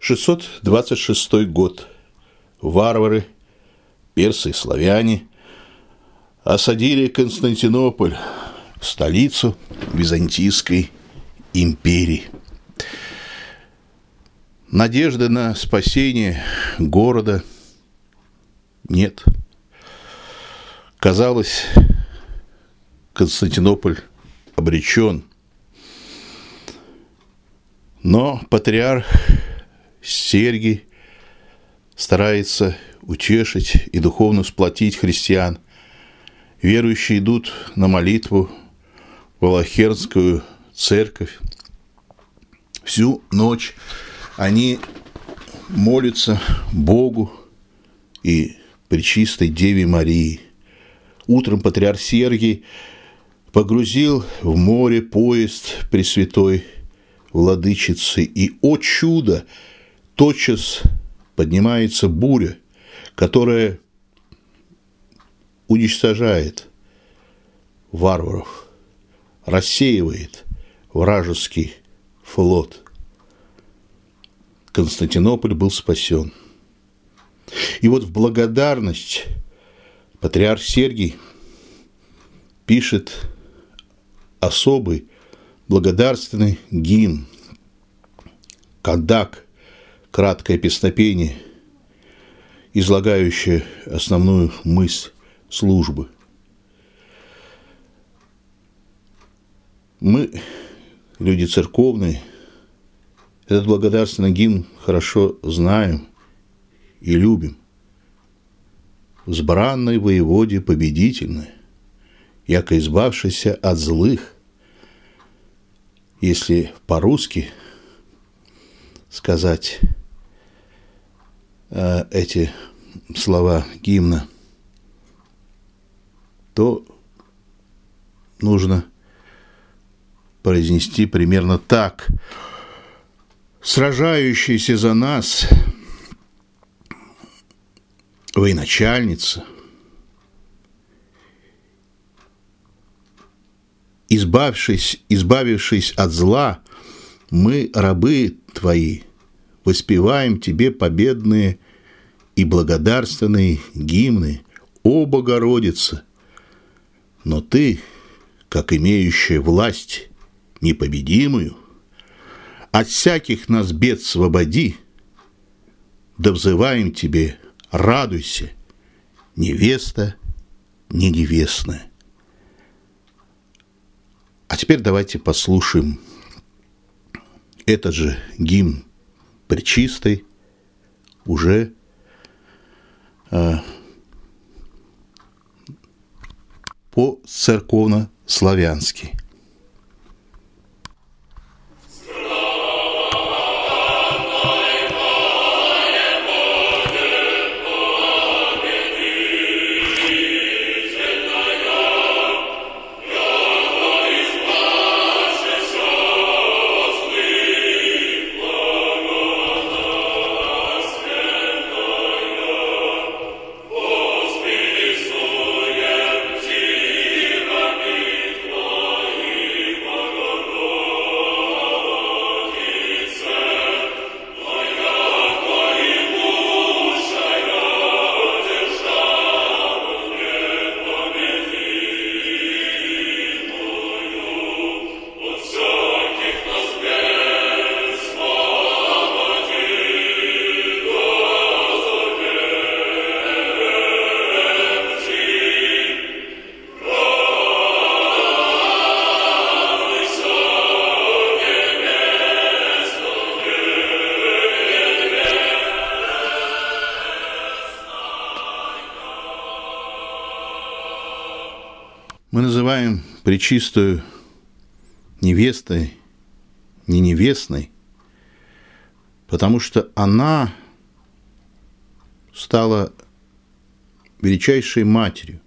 626 год. Варвары, персы и славяне осадили Константинополь, столицу Византийской империи. Надежды на спасение города нет. Казалось, Константинополь обречен. Но патриарх Сергий старается утешить и духовно сплотить христиан. Верующие идут на молитву в Валахернскую церковь. Всю ночь они молятся Богу и Пречистой Деве Марии. Утром патриарх Сергий погрузил в море поезд Пресвятой Владычицы, и, о чудо, тотчас поднимается буря, которая уничтожает варваров, рассеивает вражеский флот. Константинополь был спасен. И вот в благодарность патриарх Сергий пишет особый благодарственный гимн «Кадак», краткое песнопение, излагающее основную мысль службы. Мы, люди церковные, этот благодарственный гимн хорошо знаем и любим. «Взбранной воеводе победительной, яко избавшийся от злых». Если по-русски сказать эти слова гимна, то нужно произнести примерно так: сражающаяся за нас военачальница, избавившись от зла, мы, рабы твои, воспеваем тебе победные и благодарственные гимны, о Богородица. Но ты, как имеющая власть непобедимую, от всяких нас бед свободи, да взываем тебе, радуйся, невеста не невестная. А теперь давайте послушаем этот же гимн Пречистой уже по-церковно-славянски. Мы называем Пречистую невестой, не невестной, потому что она стала величайшей матерью.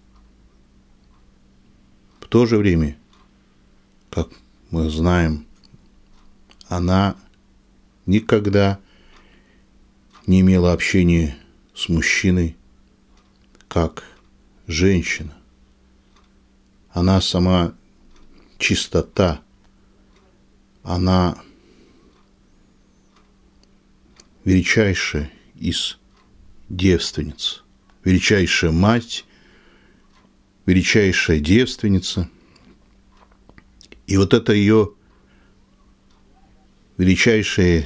В то же время, как мы знаем, она никогда не имела общения с мужчиной как женщина. Она сама чистота, она величайшая из девственниц, величайшая мать, величайшая девственница. И вот эта ее величайшая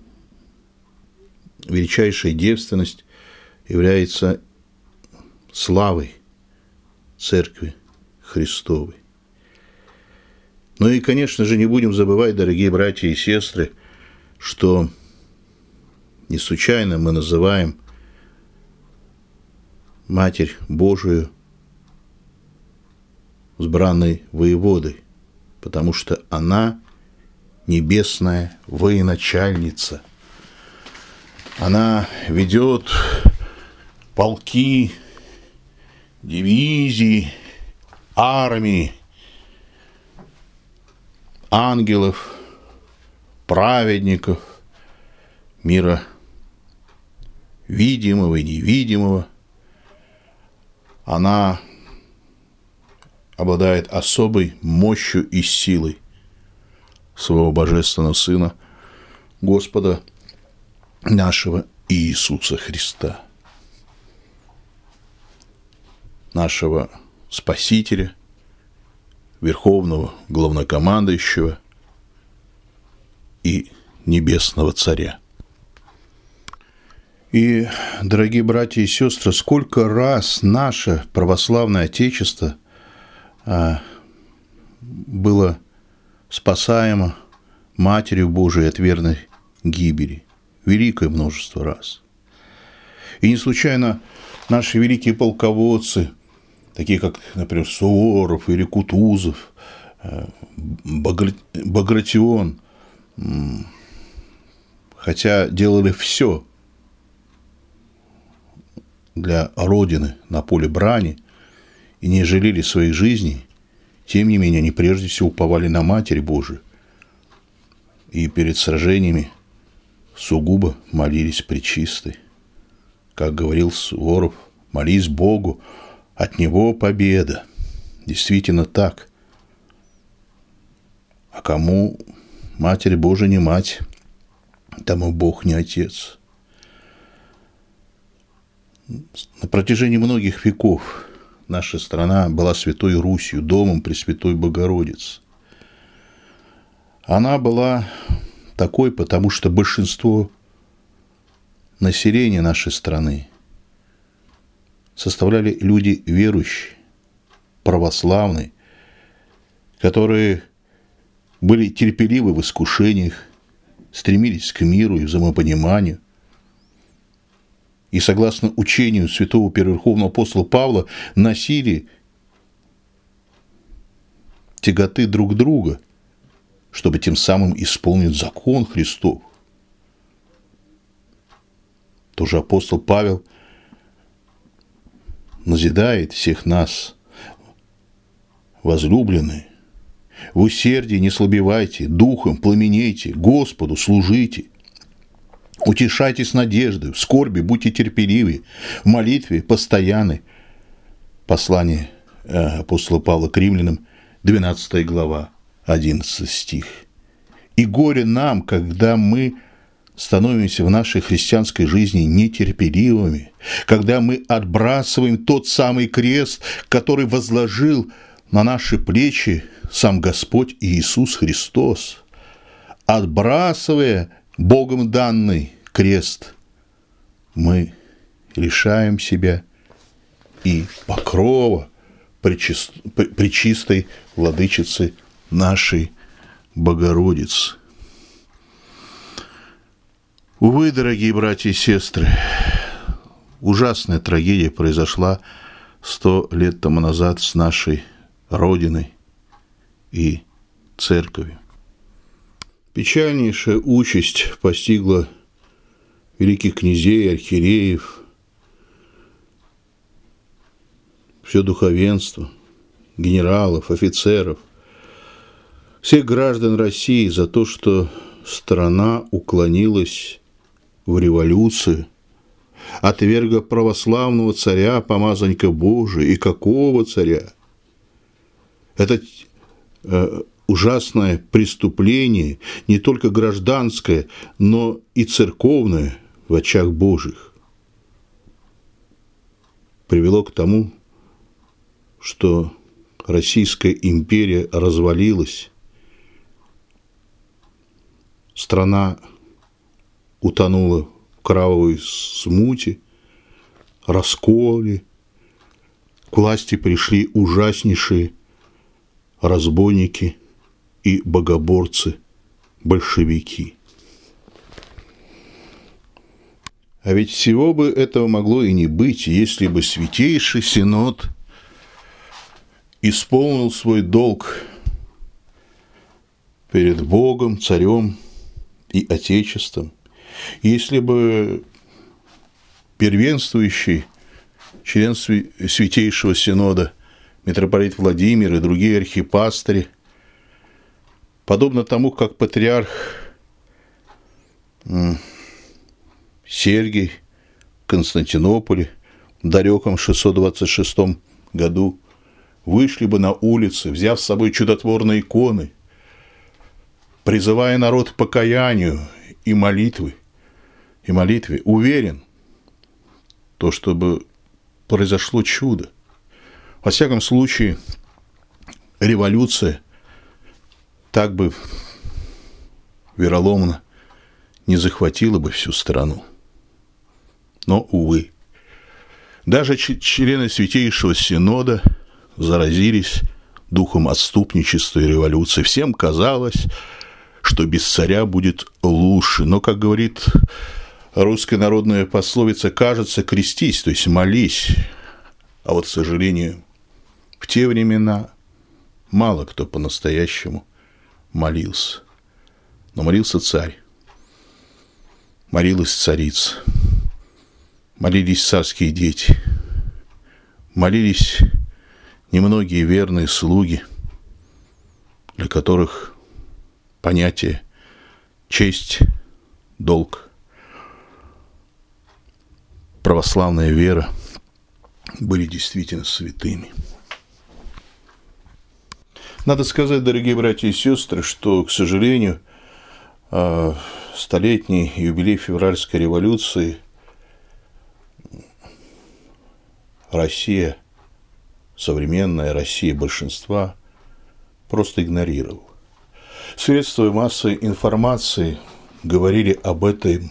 девственность является славой Церкви Христовой. Ну и, конечно же, не будем забывать, дорогие братья и сестры, что не случайно мы называем Матерь Божию избранной воеводой, потому что она небесная военачальница. Она ведет полки, дивизии, армии, ангелов, праведников, мира видимого и невидимого. Она обладает особой мощью и силой своего Божественного Сына, Господа нашего Иисуса Христа, нашего Спасителя, Верховного Главнокомандующего и Небесного Царя. И, дорогие братья и сестры, сколько раз наше православное Отечество было спасаемо Матерью Божией от верной гибели. Великое множество раз. И не случайно наши великие полководцы, такие как, например, Суворов или Кутузов, Багратион, хотя делали все для Родины на поле брани и не жалели своих жизней, тем не менее они прежде всего уповали на Матерь Божию и перед сражениями сугубо молились Пречистой. Как говорил Суворов, молись Богу, от Него победа. Действительно так. А кому Матерь Божия не мать, тому Бог не Отец. На протяжении многих веков наша страна была Святой Русью, домом Пресвятой Богородицы. Она была такой, потому что большинство населения нашей страны составляли люди верующие, православные, которые были терпеливы в искушениях, стремились к миру и взаимопониманию. И, согласно учению святого первоверховного апостола Павла, носили тяготы друг друга, чтобы тем самым исполнить закон Христов. Тоже апостол Павел назидает всех нас: возлюбленные, в усердии не слабевайте, духом пламенейте, Господу служите. Утешайтесь надеждой, в скорби будьте терпеливы, в молитве постоянны. Послание апостола Павла к римлянам, 12 глава, 11 стих. И горе нам, когда мы становимся в нашей христианской жизни нетерпеливыми, когда мы отбрасываем тот самый крест, который возложил на наши плечи сам Господь Иисус Христос. Отбрасывая Богом данный крест, мы лишаем себя и покрова пречистой владычицы нашей Богородицы. Увы, дорогие братья и сестры, ужасная трагедия произошла 100 лет тому назад с нашей Родиной и Церковью. Печальнейшая участь постигла великих князей, архиереев, все духовенство, генералов, офицеров, всех граждан России за то, что страна уклонилась в революцию, отверга православного царя, помазанника Божия. И какого царя? Это ужасное преступление, не только гражданское, но и церковное, в очах Божьих привело к тому, что Российская империя развалилась, страна утонула в кровавой смуте, расколе, к власти пришли ужаснейшие разбойники и богоборцы, большевики. А ведь всего бы этого могло и не быть, если бы Святейший Синод исполнил свой долг перед Богом, Царем и Отечеством, если бы первенствующий член Святейшего Синода митрополит Владимир и другие архипастыри, подобно тому, как патриарх Сергий в Константинополе в далеком 626 году вышли бы на улицы, взяв с собой чудотворные иконы, призывая народ к покаянию и молитве, уверен, то, чтобы произошло чудо. Во всяком случае, революция так бы вероломно не захватила бы всю страну. Но, увы, даже члены Святейшего Синода заразились духом отступничества и революции. Всем казалось, что без царя будет лучше. Но, как говорит русская народная пословица, кажется, крестись, то есть молись. А вот, к сожалению, в те времена мало кто по-настоящему молился. Но молился царь, молилась царица, молились царские дети, молились немногие верные слуги, для которых понятие честь, долг, православная вера были действительно святыми. Надо сказать, дорогие братья и сестры, что, к сожалению, столетний юбилей февральской революции Россия, современная Россия большинства, просто игнорировала. Средства массовой информации говорили об этом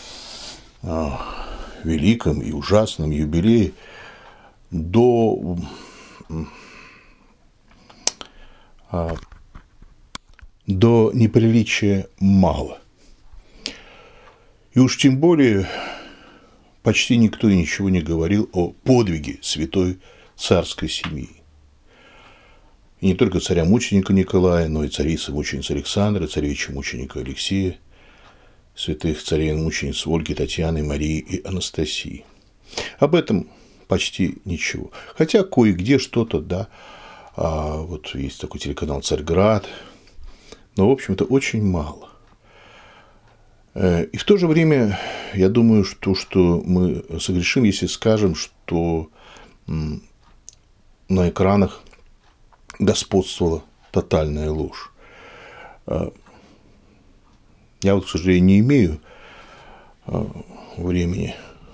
великом и ужасном юбилее до неприличия мало. И уж тем более почти никто и ничего не говорил о подвиге святой царской семьи. И не только царя-мученика Николая, но и царицы-мученицы Александры, царевича-мученика Алексея, святых царей-мучениц Ольги, Татьяны, Марии и Анастасии. Об этом почти ничего. Хотя кое-где что-то, да. Вот есть такой телеканал «Царьград», но, в общем-то, очень мало. И в то же время, я думаю, что мы согрешим, если скажем, что на экранах господствовала тотальная ложь. Я вот, к сожалению, не имею времени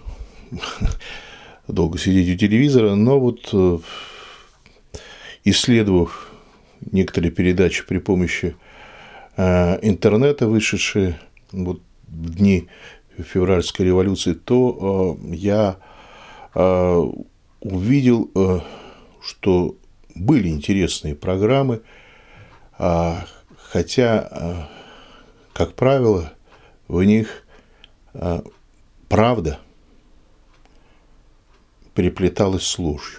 долго сидеть у телевизора, но вот исследовав некоторые передачи при помощи интернета, вышедшие вот в дни февральской революции, то я увидел, что были интересные программы, хотя, как правило, в них правда переплеталась с ложью.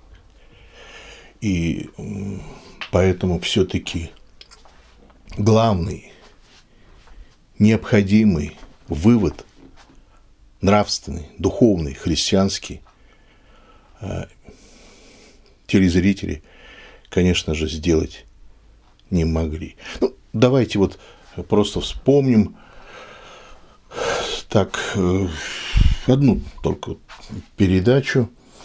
И поэтому все-таки главный, необходимый вывод нравственный, духовный, христианский телезрители, конечно же, сделать не могли. Ну, давайте вот просто вспомним так одну только передачу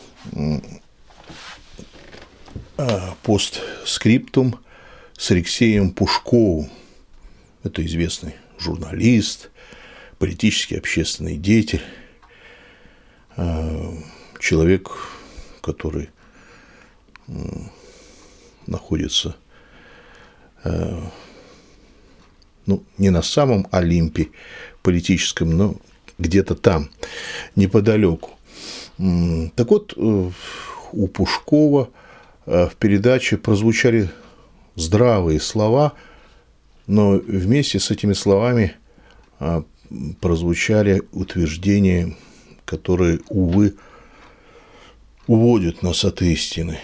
постскриптум с Алексеем Пушковым. Это известный журналист, политический, общественный деятель, человек, который находится не на самом Олимпе политическом, но где-то там, неподалеку. Так вот, у Пушкова в передаче прозвучали здравые слова, но вместе с этими словами прозвучали утверждения, которые, увы, уводят нас от истины.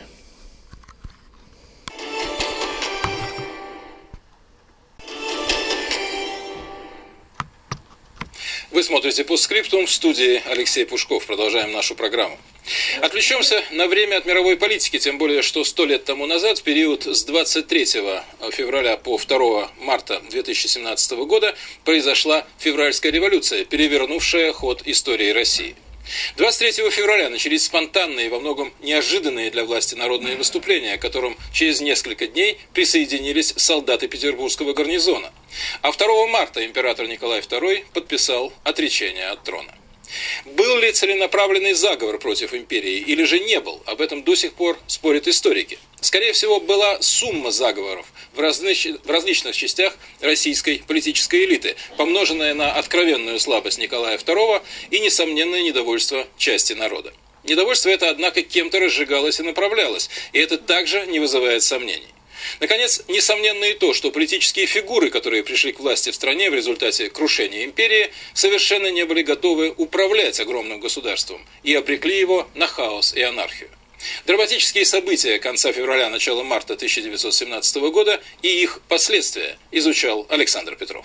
Вы смотрите «Постскриптум», в студии Алексей Пушков. Продолжаем нашу программу. Отвлечемся на время от мировой политики, тем более, что 100 лет тому назад, в период с 23 февраля по 2 марта 2017 года, произошла февральская революция, перевернувшая ход истории России. 23 февраля начались спонтанные, во многом неожиданные для власти народные выступления, к которым через несколько дней присоединились солдаты Петербургского гарнизона. А 2 марта император Николай II подписал отречение от трона. Был ли целенаправленный заговор против империи или же не был, об этом до сих пор спорят историки. Скорее всего, была сумма заговоров в различных частях российской политической элиты, помноженная на откровенную слабость Николая II и несомненное недовольство части народа. Недовольство это, однако, кем-то разжигалось и направлялось, и это также не вызывает сомнений. Наконец, несомненно и то, что политические фигуры, которые пришли к власти в стране в результате крушения империи, совершенно не были готовы управлять огромным государством и обрекли его на хаос и анархию. Драматические события конца февраля, начала марта 1917 года и их последствия изучал Александр Петров.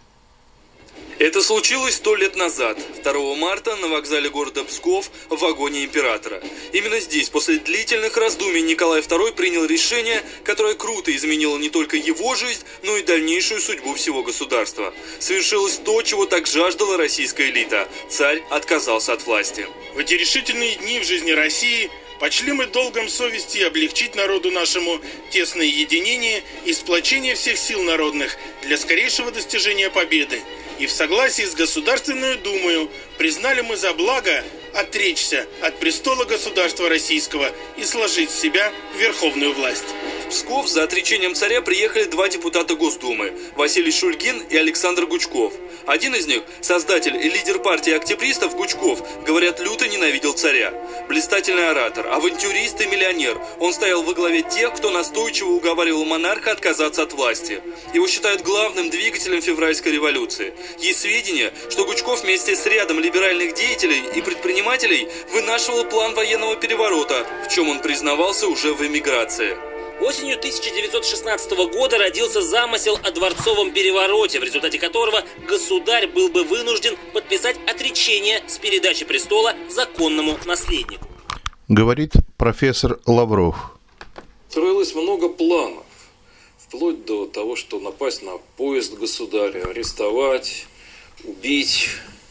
Это случилось 100 лет назад, 2 марта, на вокзале города Псков, в вагоне императора. Именно здесь, после длительных раздумий, Николай II принял решение, которое круто изменило не только его жизнь, но и дальнейшую судьбу всего государства. Совершилось то, чего так жаждала российская элита. Царь отказался от власти. В эти решительные дни в жизни России почли мы долгом совести облегчить народу нашему тесное единение и сплочение всех сил народных для скорейшего достижения победы. И в согласии с Государственную Думою признали мы за благо отречься от престола государства российского и сложить в себя верховную власть. В Псков за отречением царя приехали 2 депутата Госдумы – Василий Шульгин и Александр Гучков. Один из них, создатель и лидер партии октябристов Гучков, говорят, люто ненавидел царя. Блистательный оратор, авантюрист и миллионер, он стоял во главе тех, кто настойчиво уговаривал монарха отказаться от власти. Его считают главным двигателем февральской революции. Есть сведения, что Гучков вместе с рядом либеральных деятелей и предпринимателей вынашивал план военного переворота, в чем он признавался уже в эмиграции. Осенью 1916 года родился замысел о дворцовом перевороте, в результате которого государь был бы вынужден подписать отречение с передачи престола законному наследнику. Говорит профессор Лавров. Строилось много планов, вплоть до того, что напасть на поезд государя, арестовать, убить.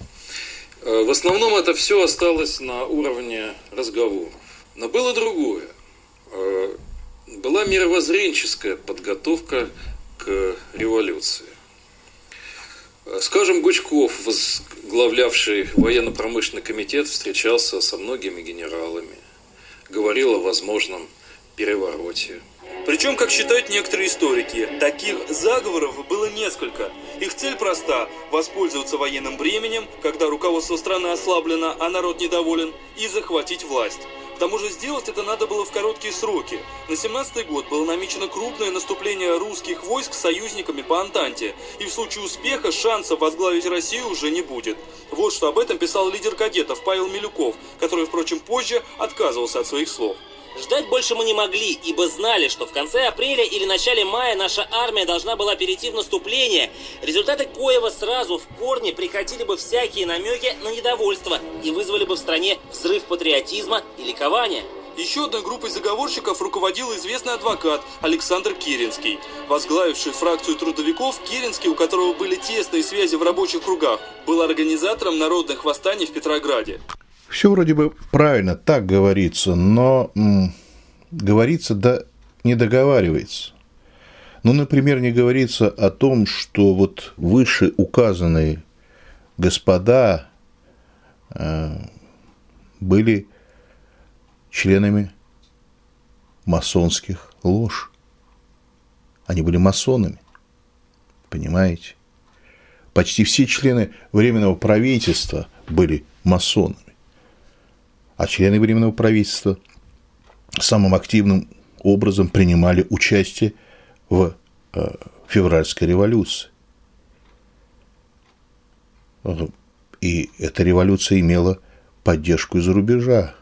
В основном это все осталось на уровне разговоров. Но было другое. Была мировоззренческая подготовка к революции. Скажем, Гучков, возглавлявший военно-промышленный комитет, встречался со многими генералами, говорил о возможном перевороте. Причем, как считают некоторые историки, таких заговоров было несколько. Их цель проста – воспользоваться военным бременем, когда руководство страны ослаблено, а народ недоволен, и захватить власть. К тому же сделать это надо было в короткие сроки. На 17-й год было намечено крупное наступление русских войск с союзниками по Антанте. И в случае успеха шансов возглавить Россию уже не будет. Вот что об этом писал лидер кадетов Павел Милюков, который, впрочем, позже отказывался от своих слов. Ждать больше мы не могли, ибо знали, что в конце апреля или начале мая наша армия должна была перейти в наступление, результаты коего сразу в корне прекратили бы всякие намеки на недовольство и вызвали бы в стране взрыв патриотизма и ликования. Еще одной группой заговорщиков руководил известный адвокат Александр Керенский. Возглавивший фракцию трудовиков, Керенский, у которого были тесные связи в рабочих кругах, был организатором народных восстаний в Петрограде. Все вроде бы правильно, так говорится, но говорится, да не договаривается. Ну, например, не говорится о том, что вот выше указанные господа были членами масонских лож. Они были масонами, понимаете? Почти все члены Временного правительства были масонами. А члены Временного правительства самым активным образом принимали участие в февральской революции. И эта революция имела поддержку из-за рубежа.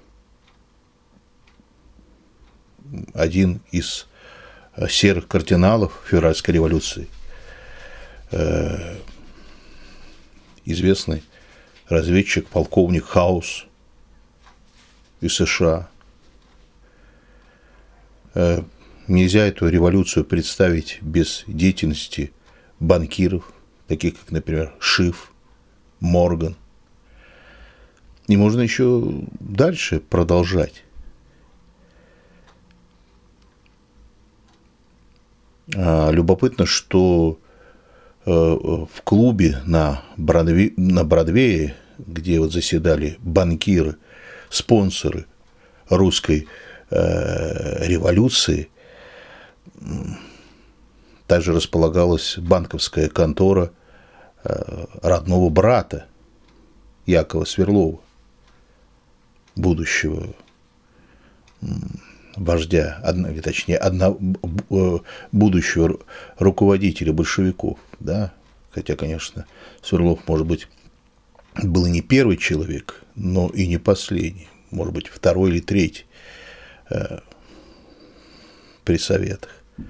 Один из серых кардиналов февральской революции, известный разведчик, полковник Хаус из США. Нельзя эту революцию представить без деятельности банкиров, таких как, например, Шиф, Морган. И можно еще дальше продолжать. Любопытно, что в клубе на Бродвее, где вот заседали банкиры, спонсоры русской революции, также располагалась банковская контора родного брата Якова Сверлова, будущего вождя, будущего руководителя большевиков, да, хотя, конечно, Сверлов, может быть, был и не первый человек, но и не последний, может быть, второй или третий при советах.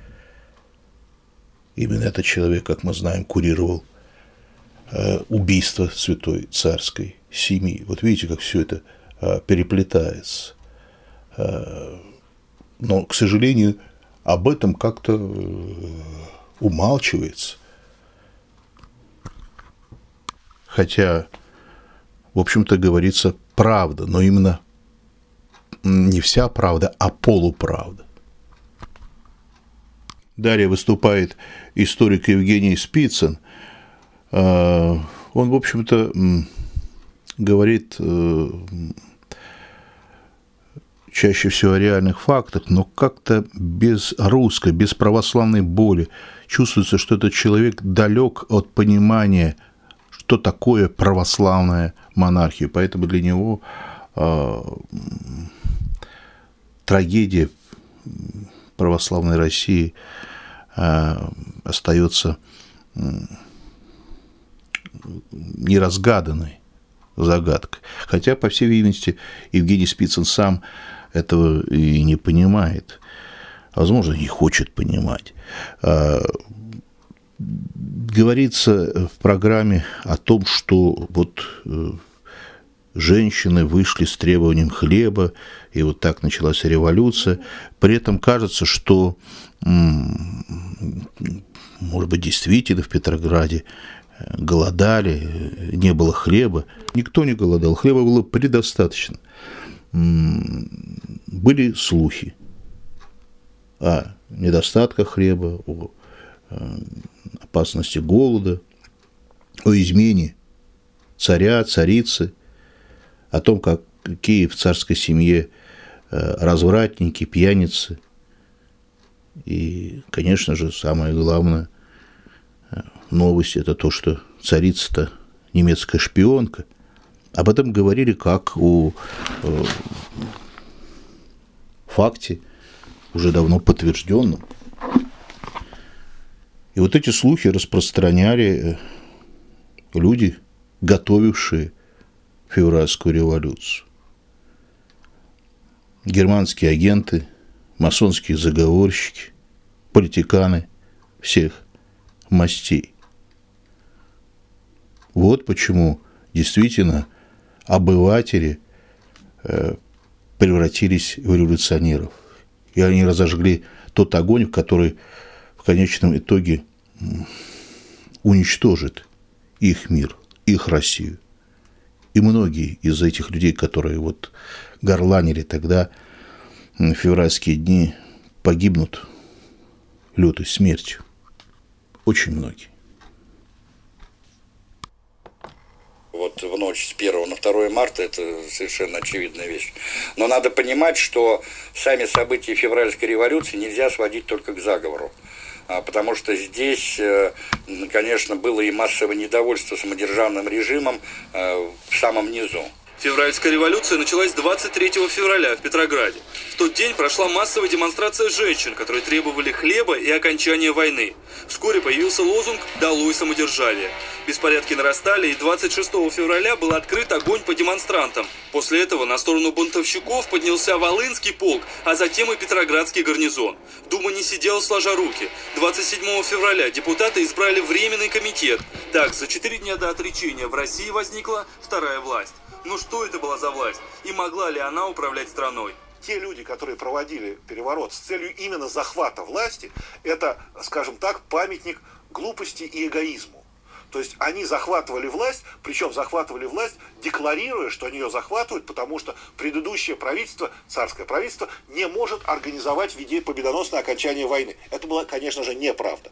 Именно этот человек, как мы знаем, курировал убийство святой царской семьи. Вот видите, как все это переплетается. Но, к сожалению, об этом как-то умалчивается. Хотя, в общем-то, говорится правда, но именно не вся правда, а полуправда. Далее выступает историк Евгений Спицын. Он, в общем-то, говорит чаще всего о реальных фактах, но как-то без русской, без православной боли. Чувствуется, что этот человек далек от понимания, что такое православная монархия. Поэтому для него трагедия православной России остается неразгаданной загадкой. Хотя, по всей видимости, Евгений Спицын сам этого и не понимает. Возможно, не хочет понимать. Говорится в программе о том, что вот женщины вышли с требованием хлеба, и вот так началась революция. При этом кажется, что, может быть, действительно в Петрограде голодали, не было хлеба. Никто не голодал, хлеба было предостаточно. Были слухи о недостатках хлеба, о опасности голода, о измене царя, царицы, о том, какие в царской семье развратники, пьяницы. И, конечно же, самое главное новость – это то, что царица-то немецкая шпионка. Об этом говорили как о факте, уже давно подтвержденном. И вот эти слухи распространяли люди, готовившие февральскую революцию. Германские агенты, масонские заговорщики, политиканы всех мастей. Вот почему действительно обыватели превратились в революционеров. И они разожгли тот огонь, который в конечном итоге уничтожит их мир, их Россию. И многие из этих людей, которые вот горланили тогда в февральские дни, погибнут лютой смертью. Очень многие. вот в ночь с 1 на 2 марта, это совершенно очевидная вещь. Но надо понимать, что сами события февральской революции нельзя сводить только к заговору. Потому что здесь, конечно, было и массовое недовольство самодержавным режимом в самом низу. Февральская революция началась 23 февраля в Петрограде. В тот день прошла массовая демонстрация женщин, которые требовали хлеба и окончания войны. Вскоре появился лозунг «Долой самодержавие». Беспорядки нарастали, и 26 февраля был открыт огонь по демонстрантам. После этого на сторону бунтовщиков поднялся Волынский полк, а затем и Петроградский гарнизон. Дума не сидела сложа руки. 27 февраля депутаты избрали Временный комитет. Так, за 4 дня до отречения в России возникла вторая власть. Но что это была за власть? И могла ли она управлять страной? Те люди, которые проводили переворот с целью именно захвата власти, это, скажем так, памятник глупости и эгоизму. То есть они захватывали власть, причем захватывали власть, декларируя, что они ее захватывают, потому что предыдущее правительство, царское правительство, не может организовать победоносное окончание войны. Это была, конечно же, неправда.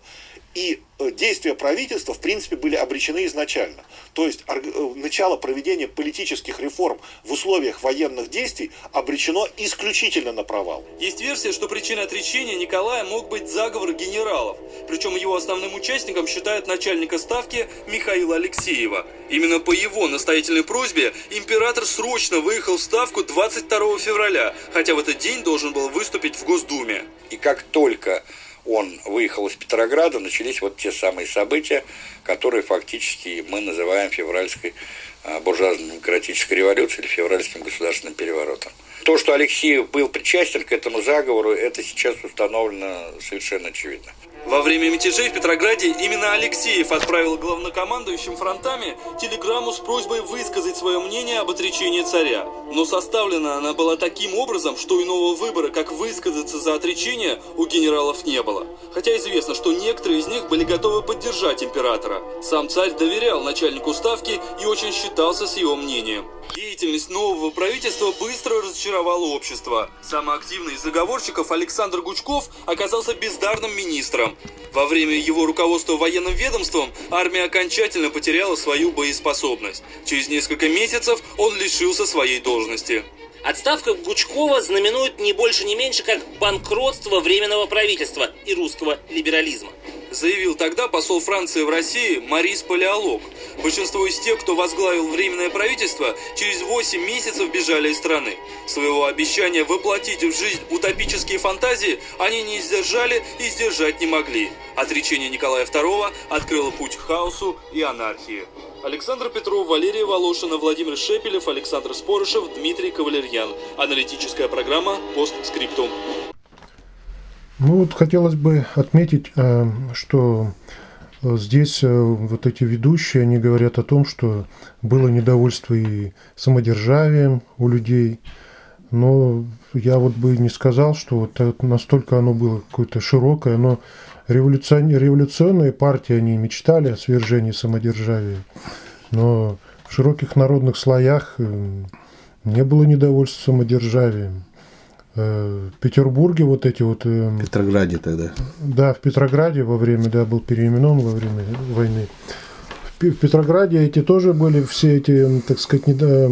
И действия правительства, в принципе, были обречены изначально. То есть начало проведения политических реформ в условиях военных действий обречено исключительно на провал. Есть версия, что причиной отречения Николая мог быть заговор генералов. Причем его основным участником считают начальника ставки Михаила Алексеева. Именно по его настоятельной просьбе император срочно выехал в Ставку 22 февраля, хотя в этот день должен был выступить в Госдуме. И как только он выехал из Петрограда, начались вот те самые события, которые фактически мы называем февральской буржуазно-демократической революцией или февральским государственным переворотом. То, что Алексеев был причастен к этому заговору, это сейчас установлено совершенно очевидно. Во время мятежей в Петрограде именно Алексеев отправил главнокомандующим фронтами телеграмму с просьбой высказать свое мнение об отречении царя. Но составлена она была таким образом, что иного выбора, как высказаться за отречение, у генералов не было. Хотя известно, что некоторые из них были готовы поддержать императора. Сам царь доверял начальнику ставки и очень считался с его мнением. Деятельность нового правительства быстро разочаровала общество. Самый активный из заговорщиков Александр Гучков оказался бездарным министром. Во время его руководства военным ведомством армия окончательно потеряла свою боеспособность. Через несколько месяцев он лишился своей должности. Отставка Гучкова знаменует не больше, не меньше, как банкротство Временного правительства и русского либерализма. Заявил тогда посол Франции в России Марис Палеолог. Большинство из тех, кто возглавил Временное правительство, через 8 месяцев бежали из страны. Своего обещания воплотить в жизнь утопические фантазии они не сдержали и сдержать не могли. Отречение Николая II открыло путь к хаосу и анархии. Александр Петров, Валерий Волошин, Владимир Шепелев, Александр Спорышев, Дмитрий Кавалерьян. Аналитическая программа «Постскриптум». Ну вот хотелось бы отметить, что здесь вот эти ведущие, они говорят о том, что было недовольство и самодержавием у людей, но я вот бы не сказал, что вот настолько оно было какое-то широкое, но революционные партии, они мечтали о свержении самодержавия, но в широких народных слоях не было недовольства самодержавием. В Петербурге вот эти вот... В Петрограде тогда. Да, в Петрограде во время, да, был переименован во время войны. В Петрограде эти тоже были все эти, так сказать,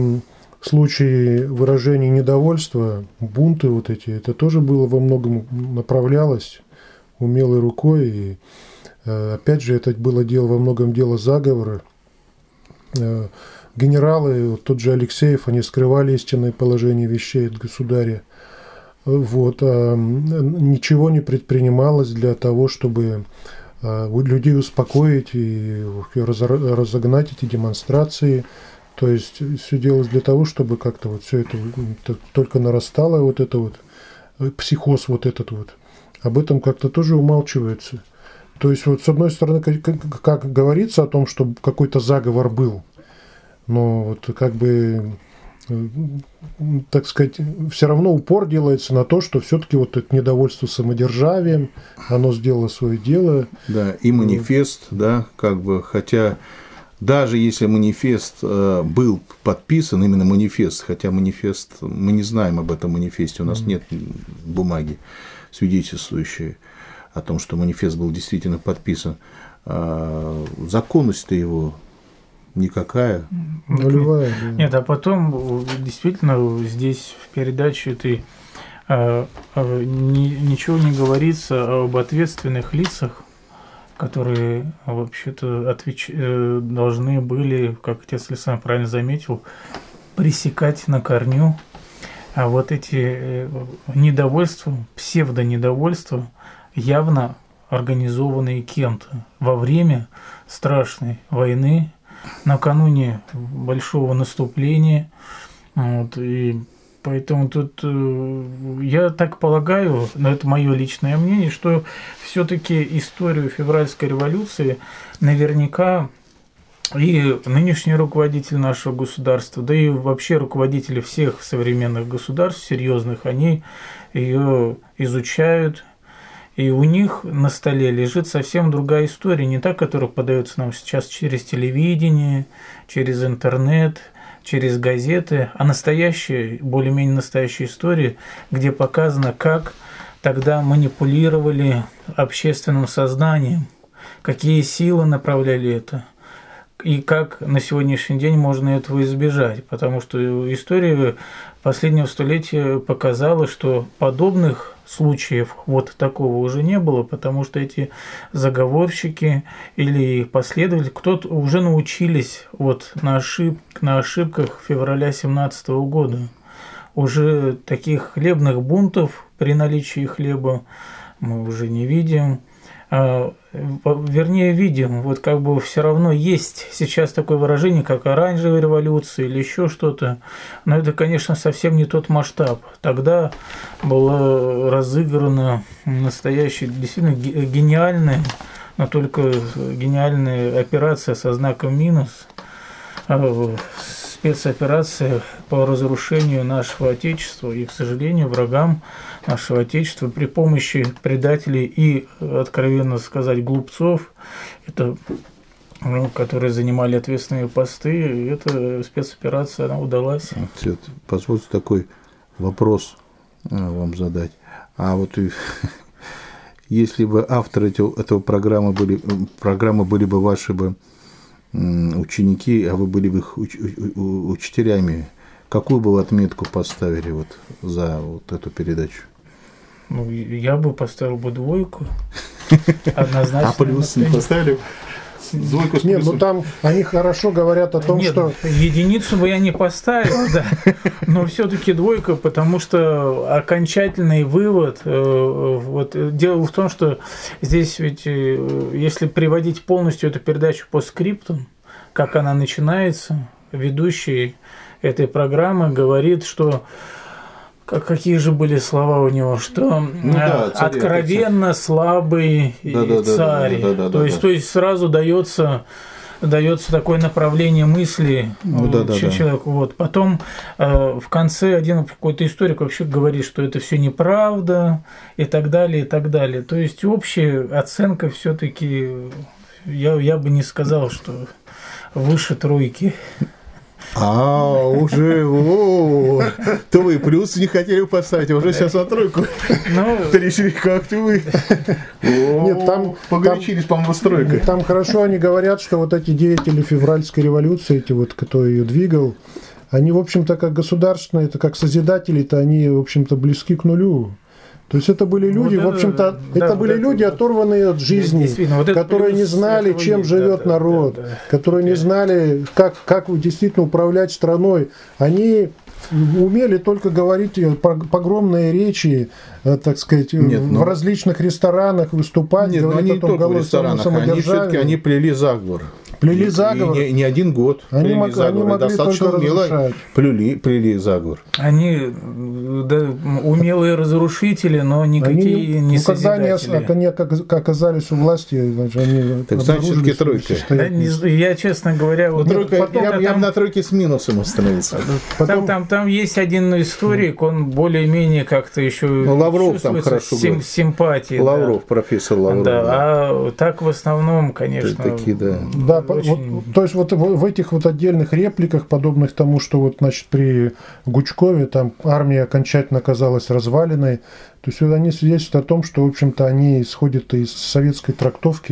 случаи выражения недовольства, бунты вот эти, это тоже было во многом направлялось умелой рукой. И опять же, это было дело во многом дело заговора. Генералы, вот тот же Алексеев, они скрывали истинное положение вещей от государя. Вот, ничего не предпринималось для того, чтобы людей успокоить и разогнать эти демонстрации. То есть все делалось для того, чтобы как-то вот все это только нарастало, вот это вот психоз вот этот вот. Об этом как-то тоже умалчивается. То есть вот с одной стороны, как говорится о том, что какой-то заговор был, но вот как бы, так сказать, все равно упор делается на то, что все-таки вот это недовольство самодержавием, оно сделало свое дело. Да, и манифест, да, как бы, хотя даже если манифест был подписан, именно манифест, хотя манифест, мы не знаем об этом манифесте, у нас нет бумаги, свидетельствующей о том, что манифест был действительно подписан, законность-то его никакая. Нулевая. Да. Нет, а потом действительно здесь в передаче этой ничего не говорится об ответственных лицах, которые вообще-то должны были, как отец Александр правильно заметил, пресекать на корню. А вот эти недовольства, псевдонедовольства, явно организованные кем-то во время страшной войны, накануне большого наступления. Вот, и поэтому тут я так полагаю, но это мое личное мнение, что все-таки историю февральской революции наверняка и нынешний руководитель нашего государства, да и вообще руководители всех современных государств серьезных, они ее изучают, и у них на столе лежит совсем другая история, не та, которая подается нам сейчас через телевидение, через интернет, через газеты, а настоящая, более-менее настоящая история, где показано, как тогда манипулировали общественным сознанием, какие силы направляли это, и как на сегодняшний день можно этого избежать, потому что история последнего столетия показала, что подобных случаев вот такого уже не было, потому что эти заговорщики или последователи, кто-то уже научились вот на ошибках февраля 2017 года. Уже таких хлебных бунтов при наличии хлеба мы уже не видим. Вернее, видим, вот как бы все равно есть сейчас такое выражение, как оранжевая революция или еще что-то, но это, конечно, совсем не тот масштаб. Тогда была разыграна настоящая, действительно гениальная, но только гениальная операция со знаком минус, спецоперация по разрушению нашего Отечества и, к сожалению, врагам нашего Отечества при помощи предателей и, откровенно сказать, глупцов, это, которые занимали ответственные посты, и эта спецоперация, она удалась. Позвольте такой вопрос вам задать. А вот если бы авторы этого программы были бы ваши бы ученики, а вы были бы их учителями, какую бы вы отметку поставили вот за вот эту передачу? Ну, я бы поставил бы 2, однозначно. А плюс не поставили? 2 с Нет, ну там они хорошо говорят о том, Нет, что... единицу бы я не поставил, да, но все-таки 2, потому что окончательный вывод, вот, дело в том, что здесь ведь, если приводить полностью эту передачу по скриптам, как она начинается, ведущий этой программы говорит, что... Какие же были слова у него, что откровенно слабый царь. То есть сразу дается такое направление мысли человеку. Вот. Потом в конце один какой-то историк вообще говорит, что это все неправда и так далее, и так далее. То есть общая оценка все-таки, я бы не сказал, что выше 3. Уже, то вы плюс не хотели поставить, а уже сейчас на 3 перешли, как-то вы. Нет, там погорячились, по-моему, с 3. Там хорошо они говорят, что вот эти деятели февральской революции, эти вот, кто ее двигал, они, в общем-то, как государственные, это как созидатели-то, они, в общем-то, близки к нулю. То есть это были люди, в общем-то, это были люди, оторванные от жизни, которые не знали, чем живет народ, которые не знали, как действительно управлять страной. Они умели только говорить погромные речи, так сказать, в различных ресторанах выступать, говорить о том голодном самодержавии. Они плели заговор. Плели заговор. Не 1 год. Они могли достаточно умело плели заговор. Они умелые разрушители, но никакие не созидатели. Когда они оказались у власти, они так значит, все-таки 3. Я, честно говоря... Я бы на 3 с минусом остановился. Там есть один историк, он более-менее как-то еще Лавров там хорошо говорит. Симпатии. Лавров, профессор Лавров. Да, а так в основном, конечно... Да, то есть вот в этих вот отдельных репликах, подобных тому, что вот, значит, при Гучкове там армия окончательно оказалась разваленной, то есть они свидетельствуют о том, что, в общем-то, они исходят из советской трактовки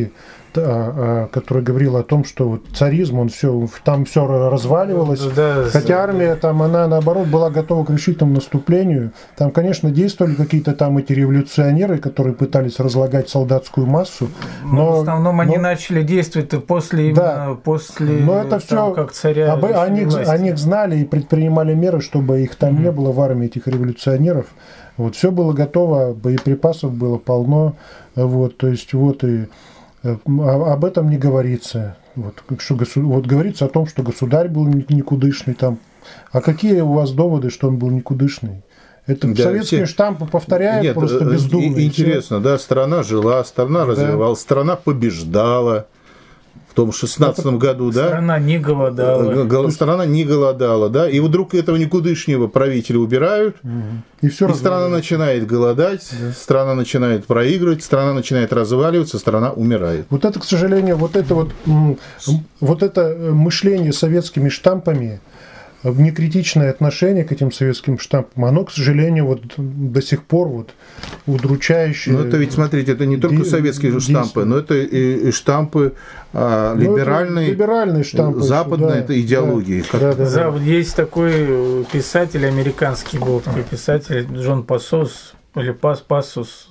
который говорил о том, что вот царизм, там все разваливалось, хотя армия там, она наоборот была готова к решительному наступлению. Там, конечно, действовали какие-то там эти революционеры, которые пытались разлагать солдатскую массу. Но в основном они начали действовать после, но это все, как царя. О них знали и предпринимали меры, чтобы их там не было в армии, этих революционеров. Вот, все было готово, боеприпасов было полно. Вот, то есть вот и об этом не говорится. Вот говорится о том, что государь был никудышный там. А какие у вас доводы, что он был никудышный? Это советские штампы повторяют просто бездумно. Интересно, да, страна жила, страна развивалась, страна побеждала. В том 16-м году, да? Страна не голодала. Страна не голодала, да? И вдруг этого никудышнего правителя убирают, и страна начинает голодать, страна начинает проигрывать, страна начинает разваливаться, страна умирает. Вот это, к сожалению, вот это мышление советскими штампами, некритичное отношение к этим советским штампам, оно, к сожалению, вот до сих пор вот удручающее. Но это ведь, смотрите, это не только советские штампы, но это и штампы либеральные штампы, западной идеологии. Есть такой писатель американский, был такой писатель Джон Пассос, или Пассус.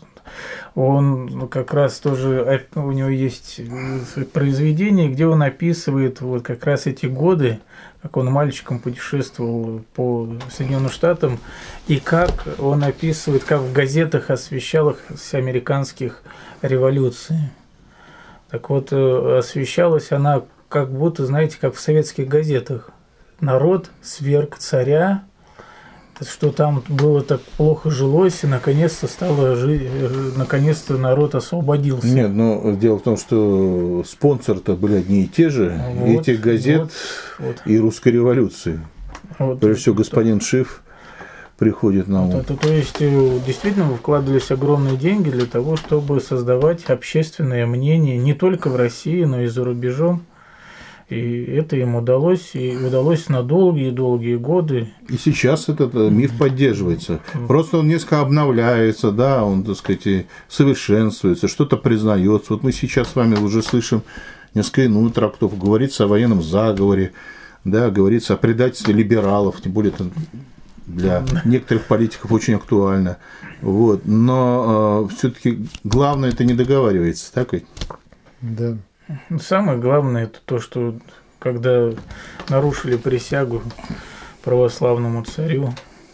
Он как раз тоже, у него есть произведение, где он описывает вот как раз эти годы, как он мальчиком путешествовал по Соединенным Штатам, и как он описывает, как в газетах освещалась американских революций. Так вот, освещалась она как будто, знаете, как в советских газетах. Народ сверг царя, что там было так плохо жилось, и наконец-то наконец-то народ освободился. Нет, но дело в том, что спонсоры-то были одни и те же, вот, этих газет и русской революции. Прежде всего, господин Шиф приходит на ум. То есть, действительно, вкладывались огромные деньги для того, чтобы создавать общественное мнение не только в России, но и за рубежом. И это им удалось, и удалось на долгие-долгие годы. И сейчас этот миф поддерживается. Просто он несколько обновляется, да, он, так сказать, совершенствуется, что-то признается. Вот мы сейчас с вами уже слышим несколько иную трактовку. Говорится о военном заговоре, да, говорится о предательстве либералов, тем более это для некоторых политиков очень актуально. Вот. Но все-таки главное это не договаривается, так ведь? Да. Самое главное это то, что когда нарушили присягу православному царю,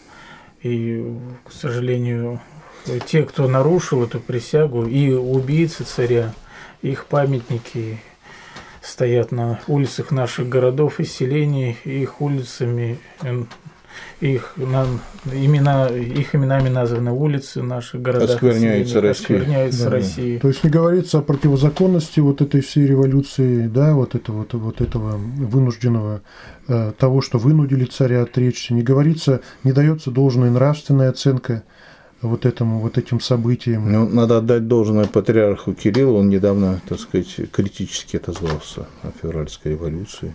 и, к сожалению, те, кто нарушил эту присягу, и убийцы царя, их памятники стоят на улицах наших городов и селений, их улицами, их именами названы улицы наших городах. Оскверняется Россия. То есть не говорится о противозаконности вот этой всей революции, да, вот этого вынужденного, того, что вынудили царя отречься. Не говорится, не дается должная нравственная оценка вот этим событиям. Ну, надо отдать должное патриарху Кириллу, он недавно, так сказать, критически отозвался о февральской революции.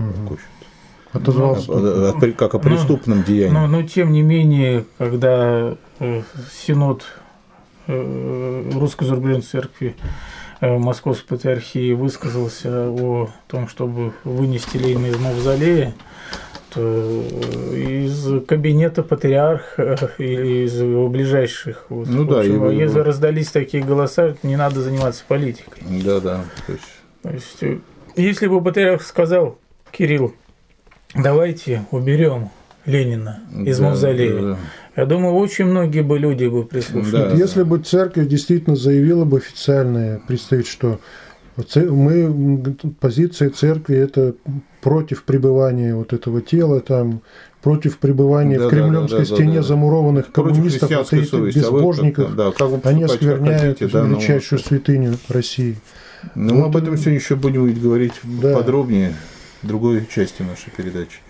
Как о преступном деянии. Но тем не менее, когда Синод Русской Зарубежной Церкви Московской Патриархии высказался о том, чтобы вынести Ленина из мавзолея, то из кабинета патриарха или из его ближайших, если раздались такие голоса, не надо заниматься политикой. Да. То есть, если бы патриарх сказал: Кирилл, давайте уберем Ленина из мавзолея. Я думаю, очень многие бы люди бы прислушались. Если бы церковь действительно заявила бы официально, представить, что позиция церкви это против пребывания вот этого тела, там, против пребывания в Кремлевской стене замурованных коммунистов, безбожников, они оскверняют величайшую святыню России. Но мы об этом сегодня еще будем говорить подробнее в другой части нашей передачи.